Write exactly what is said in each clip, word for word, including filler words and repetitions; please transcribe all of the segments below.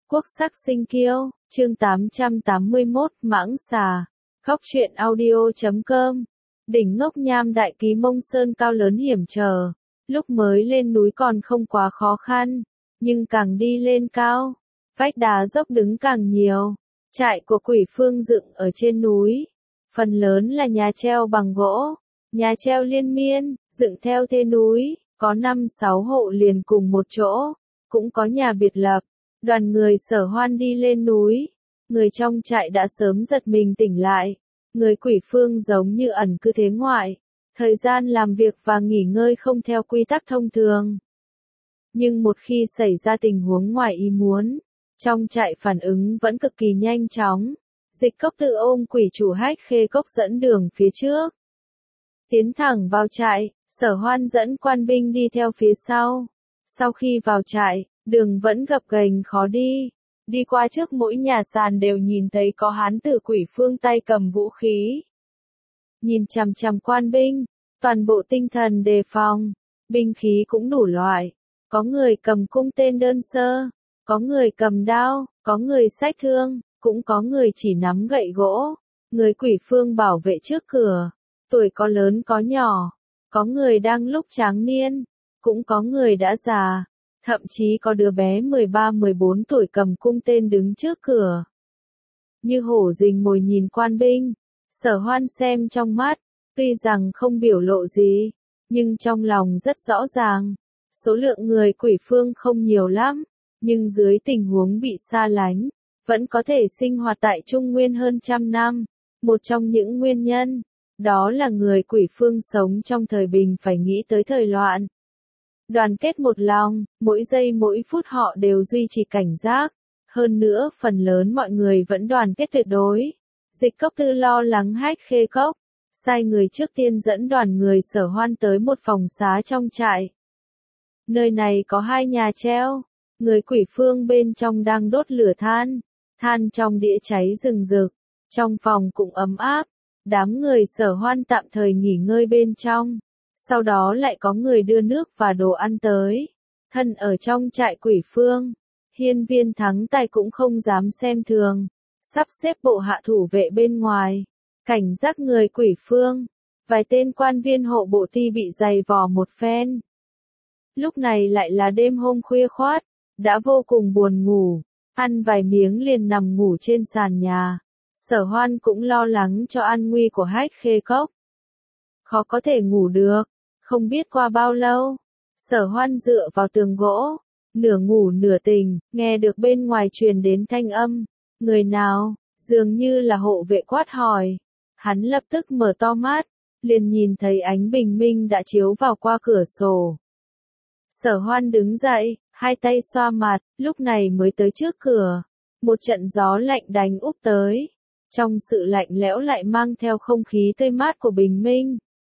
Quốc sắc sinh kiêu, chương tám trăm tám mươi mốt, mãng xà. Khóc truyện audio chấm com. Đỉnh Ngốc Nham đại ký Mông Sơn cao lớn hiểm trở. Lúc mới lên núi còn không quá khó khăn, nhưng càng đi lên cao, vách đá dốc đứng càng nhiều. Trại của Quỷ Phương dựng ở trên núi, phần lớn là nhà treo bằng gỗ, nhà treo liên miên, dựng theo thế núi, có năm sáu hộ liền cùng một chỗ, cũng có nhà biệt lập. Đoàn người Sở Hoan đi lên núi, người trong trại đã sớm giật mình tỉnh lại, người Quỷ Phương giống như ẩn cư thế ngoại, thời gian làm việc và nghỉ ngơi không theo quy tắc thông thường. Nhưng một khi xảy ra tình huống ngoài ý muốn, trong trại phản ứng vẫn cực kỳ nhanh chóng. Dịch Cốc tự ôm quỷ chủ Hách Khê Cốc dẫn đường phía trước, tiến thẳng vào trại. Sở Hoan dẫn quan binh đi theo phía sau. Sau khi vào trại, đường vẫn gập ghềnh khó đi. Đi qua trước mỗi nhà sàn đều nhìn thấy có hán tử Quỷ Phương tay cầm vũ khí, nhìn chằm chằm quan binh, toàn bộ tinh thần đề phòng. Binh khí cũng đủ loại, có người cầm cung tên đơn sơ, có người cầm đao, có người xách thương, cũng có người chỉ nắm gậy gỗ. Người Quỷ Phương bảo vệ trước cửa, tuổi có lớn có nhỏ, có người đang lúc tráng niên, cũng có người đã già, thậm chí có đứa bé mười ba mười bốn tuổi cầm cung tên đứng trước cửa. Như hổ rình mồi nhìn quan binh, Sở Hoan xem trong mắt, tuy rằng không biểu lộ gì, nhưng trong lòng rất rõ ràng. Số lượng người Quỷ Phương không nhiều lắm, nhưng dưới tình huống bị xa lánh, vẫn có thể sinh hoạt tại Trung Nguyên hơn trăm năm. Một trong những nguyên nhân, đó là người Quỷ Phương sống trong thời bình phải nghĩ tới thời loạn. Đoàn kết một lòng, mỗi giây mỗi phút họ đều duy trì cảnh giác. Hơn nữa phần lớn mọi người vẫn đoàn kết tuyệt đối. Dịch Cốc Tư lo lắng Hách Khê Cốc, sai người trước tiên dẫn đoàn người Sở Hoan tới một phòng xá trong trại. Nơi này có hai nhà treo, người Quỷ Phương bên trong đang đốt lửa than, than trong đĩa cháy rừng rực, trong phòng cũng ấm áp. Đám người Sở Hoan tạm thời nghỉ ngơi bên trong, sau đó lại có người đưa nước và đồ ăn tới. Thân ở trong trại Quỷ Phương, Hiên Viên Thắng Tài cũng không dám xem thường, sắp xếp bộ hạ thủ vệ bên ngoài, cảnh giác người Quỷ Phương. Vài tên quan viên hộ bộ ti bị giày vò một phen. Lúc này lại là đêm hôm khuya khoát, đã vô cùng buồn ngủ, ăn vài miếng liền nằm ngủ trên sàn nhà. Sở Hoan cũng lo lắng cho an nguy của Hách Khê Cốc. Khó có thể ngủ được, không biết qua bao lâu, Sở Hoan dựa vào tường gỗ, nửa ngủ nửa tỉnh, nghe được bên ngoài truyền đến thanh âm. Người nào? Dường như là hộ vệ quát hỏi. Hắn lập tức mở to mắt, liền nhìn thấy ánh bình minh đã chiếu vào qua cửa sổ. Sở Hoan đứng dậy, hai tay xoa mặt, lúc này mới tới trước cửa. Một trận gió lạnh đánh úp tới. Trong sự lạnh lẽo lại mang theo không khí tươi mát của bình minh.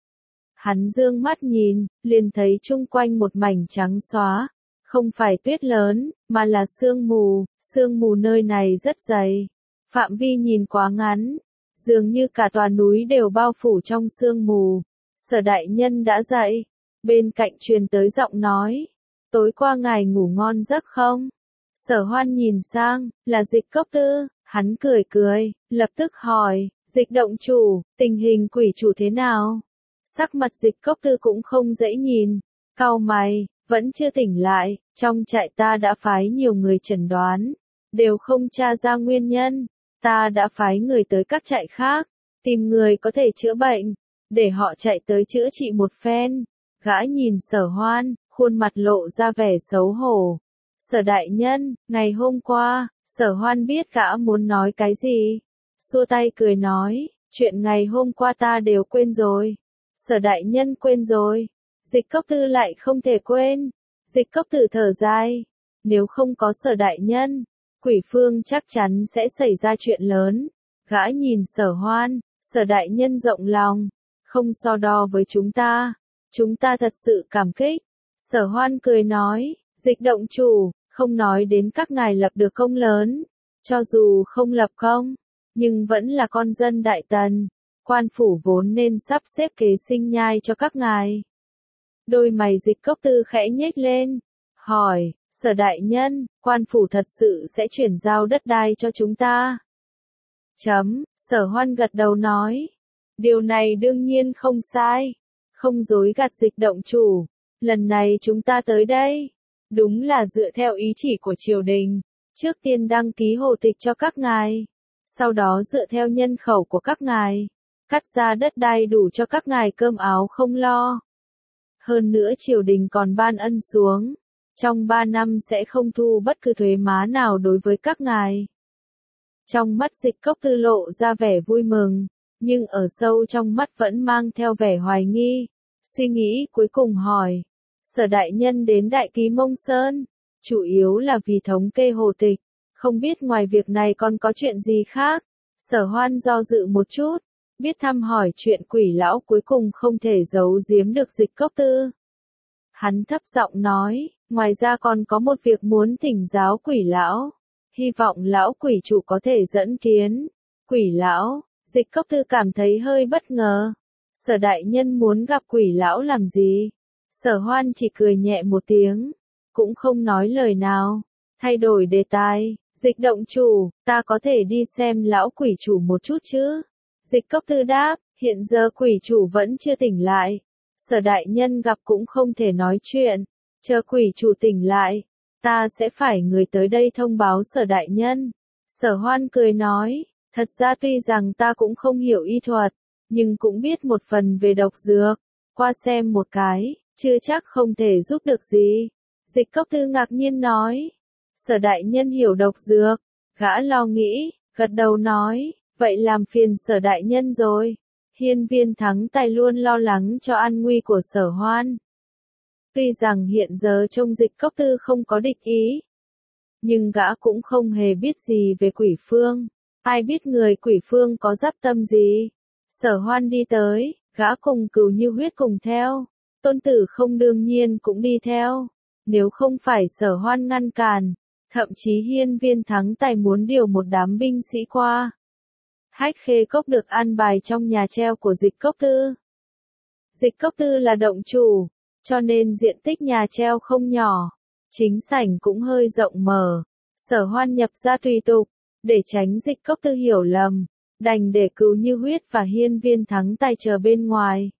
Hắn dương mắt nhìn, liền thấy chung quanh một mảnh trắng xóa. Không phải tuyết lớn, mà là sương mù. Sương mù nơi này rất dày, phạm vi nhìn quá ngắn, dường như cả tòa núi đều bao phủ trong sương mù. Sở đại nhân đã dậy. Bên cạnh truyền tới giọng nói. Tối qua ngài ngủ ngon giấc không? Sở Hoan nhìn sang, là Dịch Cốc Tư. Hắn cười cười, lập tức hỏi, Dịch động chủ, tình hình quỷ chủ thế nào? Sắc mặt Dịch Cốc Tư cũng không dễ nhìn, cau mày, vẫn chưa tỉnh lại. Trong trại ta đã phái nhiều người chẩn đoán, đều không tra ra nguyên nhân. Ta đã phái người tới các trại khác, tìm người có thể chữa bệnh, để họ chạy tới chữa trị một phen. Gã nhìn Sở Hoan, khuôn mặt lộ ra vẻ xấu hổ. Sở đại nhân, ngày hôm qua, Sở Hoan biết gã muốn nói cái gì. Xua tay cười nói, chuyện ngày hôm qua ta đều quên rồi. Sở đại nhân quên rồi. Dịch Cốc Tư lại không thể quên. Dịch Cốc Tư thở dài. Nếu không có Sở đại nhân, Quỷ Phương chắc chắn sẽ xảy ra chuyện lớn. Gã nhìn Sở Hoan, Sở đại nhân rộng lòng, không so đo với chúng ta. Chúng ta thật sự cảm kích. Sở Hoan cười nói, Dịch động chủ, không nói đến các ngài lập được công lớn, cho dù không lập công, nhưng vẫn là con dân Đại Tần, quan phủ vốn nên sắp xếp kế sinh nhai cho các ngài. Đôi mày Dịch Cốc Tư khẽ nhếch lên, hỏi, Sở đại nhân, quan phủ thật sự sẽ chuyển giao đất đai cho chúng ta. Chấm, Sở Hoan gật đầu nói. Điều này đương nhiên không sai. Không dối gạt Dịch động chủ. Lần này chúng ta tới đây. Đúng là dựa theo ý chỉ của triều đình. Trước tiên đăng ký hồ tịch cho các ngài. Sau đó dựa theo nhân khẩu của các ngài. Cắt ra đất đai đủ cho các ngài cơm áo không lo. Hơn nữa triều đình còn ban ân xuống. Trong ba năm sẽ không thu bất cứ thuế má nào đối với các ngài. Trong mắt Dịch Cốc Tư lộ ra vẻ vui mừng, nhưng ở sâu trong mắt vẫn mang theo vẻ hoài nghi. Suy nghĩ cuối cùng hỏi, Sở đại nhân đến Đại Ký Mông Sơn, chủ yếu là vì thống kê hồ tịch, không biết ngoài việc này còn có chuyện gì khác. Sở Hoan do dự một chút, biết thăm hỏi chuyện quỷ lão cuối cùng không thể giấu giếm được Dịch Cốc Tư. Hắn thấp giọng nói, ngoài ra còn có một việc muốn thỉnh giáo quỷ lão, hy vọng lão quỷ chủ có thể dẫn kiến. Quỷ lão, Dịch Cốc Tư cảm thấy hơi bất ngờ. Sở đại nhân muốn gặp quỷ lão làm gì? Sở Hoan chỉ cười nhẹ một tiếng, cũng không nói lời nào, thay đổi đề tài. Dịch động chủ, ta có thể đi xem lão quỷ chủ một chút chứ? Dịch Cốc Tư đáp, hiện giờ quỷ chủ vẫn chưa tỉnh lại. Sở đại nhân gặp cũng không thể nói chuyện, chờ quỷ chủ tỉnh lại, ta sẽ phải người tới đây thông báo Sở đại nhân. Sở Hoan cười nói, thật ra tuy rằng ta cũng không hiểu y thuật, nhưng cũng biết một phần về độc dược, qua xem một cái, chưa chắc không thể giúp được gì. Dịch Cốc Tư ngạc nhiên nói, Sở đại nhân hiểu độc dược, gã lo nghĩ, gật đầu nói, vậy làm phiền Sở đại nhân rồi. Hiên Viên Thắng Tài luôn lo lắng cho an nguy của Sở Hoan. Tuy rằng hiện giờ trông Dịch Cốc Tư không có địch ý, nhưng gã cũng không hề biết gì về quỷ phương. Ai biết người quỷ phương có giáp tâm gì. Sở Hoan đi tới, gã cùng Cửu Như Huyết cùng theo. Tôn Tử Không đương nhiên cũng đi theo. Nếu không phải Sở Hoan ngăn cản, thậm chí Hiên Viên Thắng Tài muốn điều một đám binh sĩ qua. Hách Khê Cốc được an bài trong nhà treo của Dịch Cốc Tư. Dịch Cốc Tư là động chủ, cho nên diện tích nhà treo không nhỏ. Chính sảnh cũng hơi rộng mở. Sở Hoan nhập ra tùy tục, để tránh Dịch Cốc Tư hiểu lầm, đành để Cửu Như Huyết và Hiên Viên Thắng Tài chờ bên ngoài.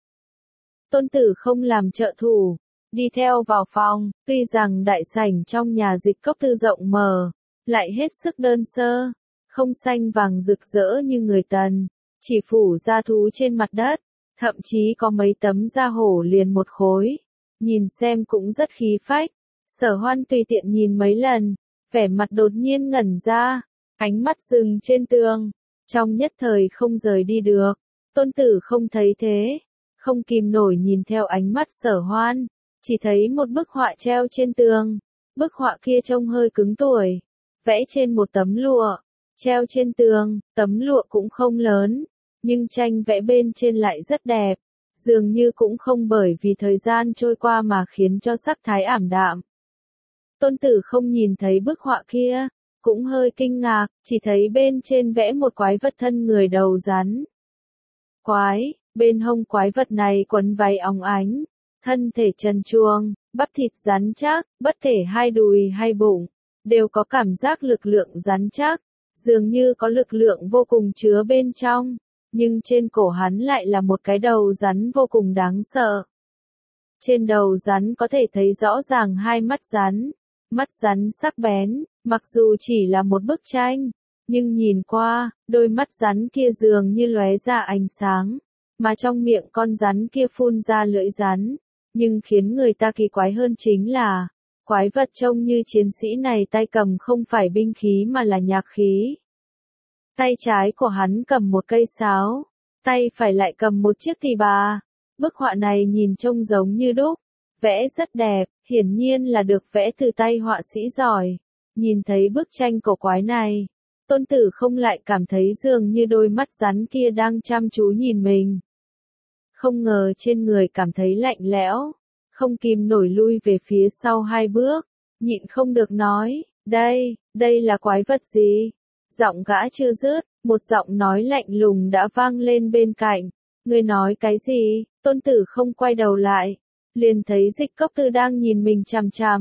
Tôn Tử Không làm trợ thủ, đi theo vào phòng. Tuy rằng đại sảnh trong nhà Dịch Cốc Tư rộng mở, lại hết sức đơn sơ, không xanh vàng rực rỡ như người Tần, chỉ phủ da thú trên mặt đất, thậm chí có mấy tấm da hổ liền một khối, nhìn xem cũng rất khí phách. Sở Hoan tùy tiện nhìn mấy lần, vẻ mặt đột nhiên ngẩn ra, ánh mắt dừng trên tường, trong nhất thời không rời đi được. Tôn Tử Không thấy thế, không kìm nổi nhìn theo ánh mắt Sở Hoan, chỉ thấy một bức họa treo trên tường. Bức họa kia trông hơi cứng tuổi, vẽ trên một tấm lụa, treo trên tường. Tấm lụa cũng không lớn, nhưng tranh vẽ bên trên lại rất đẹp, dường như cũng không bởi vì thời gian trôi qua mà khiến cho sắc thái ảm đạm. Tôn Tử Không nhìn thấy bức họa kia, cũng hơi kinh ngạc, chỉ thấy bên trên vẽ một quái vật thân người đầu rắn. Quái, bên hông quái vật này quấn váy óng ánh, thân thể trần truồng, bắp thịt rắn chắc, bất kể hai đùi hay bụng, đều có cảm giác lực lượng rắn chắc, dường như có lực lượng vô cùng chứa bên trong, nhưng trên cổ hắn lại là một cái đầu rắn vô cùng đáng sợ. Trên đầu rắn có thể thấy rõ ràng hai mắt rắn, mắt rắn sắc bén, mặc dù chỉ là một bức tranh, nhưng nhìn qua, đôi mắt rắn kia dường như lóe ra ánh sáng, mà trong miệng con rắn kia phun ra lưỡi rắn, nhưng khiến người ta kỳ quái hơn chính là, quái vật trông như chiến sĩ này tay cầm không phải binh khí mà là nhạc khí. Tay trái của hắn cầm một cây sáo, tay phải lại cầm một chiếc tỳ bà. Bức họa này nhìn trông giống như đúc, vẽ rất đẹp, hiển nhiên là được vẽ từ tay họa sĩ giỏi. Nhìn thấy bức tranh cổ quái này, Tôn Tử Không lại cảm thấy dường như đôi mắt rắn kia đang chăm chú nhìn mình. Không ngờ trên người cảm thấy lạnh lẽo, không kìm nổi lui về phía sau hai bước, nhịn không được nói, đây, đây là quái vật gì? Giọng gã chưa dứt, một giọng nói lạnh lùng đã vang lên bên cạnh. Ngươi nói cái gì? Tôn Tử Không quay đầu lại, liền thấy Dịch Cốc Tư đang nhìn mình chằm chằm,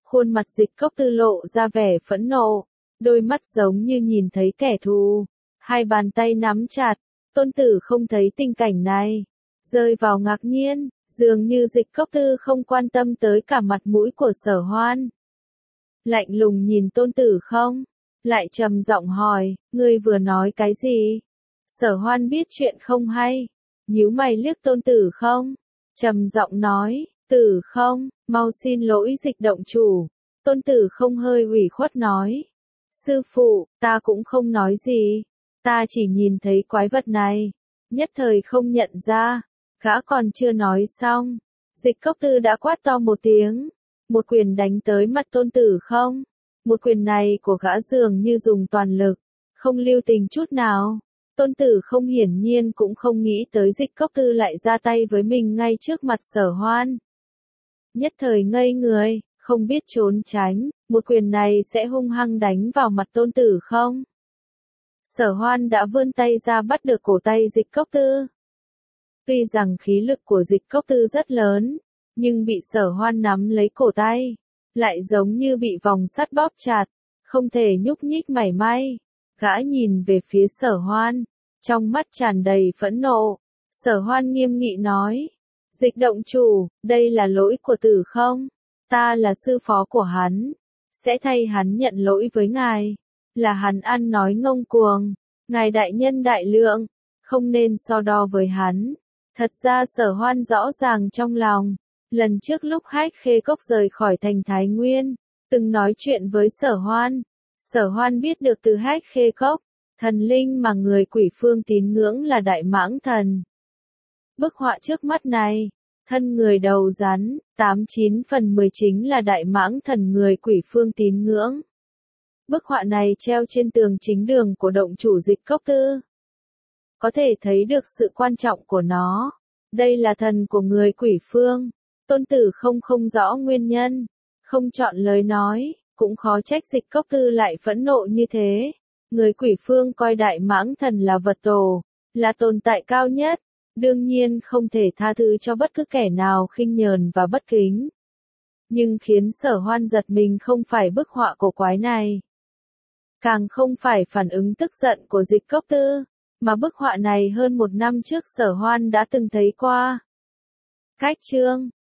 Khuôn mặt Dịch Cốc Tư lộ ra vẻ phẫn nộ, đôi mắt giống như nhìn thấy kẻ thù, hai bàn tay nắm chặt. Tôn Tử không thấy tình cảnh này, rơi vào ngạc nhiên, dường như Dịch Cốc Tư không quan tâm tới cả mặt mũi của Sở Hoan. Lạnh lùng nhìn Tôn Tử không, lại trầm giọng hỏi, ngươi vừa nói cái gì? Sở Hoan biết chuyện không hay, nhíu mày liếc Tôn Tử không, trầm giọng nói, Tử không, mau xin lỗi Dịch động chủ. Tôn Tử không hơi ủy khuất nói, sư phụ, ta cũng không nói gì, ta chỉ nhìn thấy quái vật này, nhất thời không nhận ra. Gã còn chưa nói xong, Dịch Cốc Tư đã quát to một tiếng, một quyền đánh tới mặt Tôn Tử không. Một quyền này của gã dường như dùng toàn lực, không lưu tình chút nào. Tôn Tử không hiển nhiên cũng không nghĩ tới Dịch Cốc Tư lại ra tay với mình ngay trước mặt Sở Hoan. Nhất thời ngây người, không biết trốn tránh, một quyền này sẽ hung hăng đánh vào mặt Tôn Tử không. Sở Hoan đã vươn tay ra bắt được cổ tay Dịch Cốc Tư. Tuy rằng khí lực của Dịch Cốc Tư rất lớn, nhưng bị Sở Hoan nắm lấy cổ tay, lại giống như bị vòng sắt bóp chặt, không thể nhúc nhích mảy may. Gã nhìn về phía Sở Hoan, trong mắt tràn đầy phẫn nộ. Sở Hoan nghiêm nghị nói, Dịch động chủ, đây là lỗi của Tử không, ta là sư phó của hắn, sẽ thay hắn nhận lỗi với ngài, là hắn ăn nói ngông cuồng, ngài đại nhân đại lượng, không nên so đo với hắn. Thật ra Sở Hoan rõ ràng trong lòng, lần trước lúc Hách Khê Cốc rời khỏi thành Thái Nguyên, từng nói chuyện với Sở Hoan. Sở Hoan biết được từ Hách Khê Cốc, thần linh mà người Quỷ Phương tín ngưỡng là Đại Mãng Thần. Bức họa trước mắt này, thân người đầu rắn, tám chín phần mười chính là Đại Mãng Thần người Quỷ Phương tín ngưỡng. Bức họa này treo trên tường chính đường của động chủ Dịch Cốc Tư. Có thể thấy được sự quan trọng của nó. Đây là thần của người Quỷ Phương. Tôn Tử không không rõ nguyên nhân, không chọn lời nói, cũng khó trách Dịch Cốc Tư lại phẫn nộ như thế. Người Quỷ Phương coi Đại Mãng Thần là vật tổ, là tồn tại cao nhất, đương nhiên không thể tha thứ cho bất cứ kẻ nào khinh nhờn và bất kính. Nhưng khiến Sở Hoan giật mình không phải bức họa cổ quái này, càng không phải phản ứng tức giận của Dịch Cốc Tư, mà bức họa này hơn một năm trước Sở Hoan đã từng thấy qua. Cách chương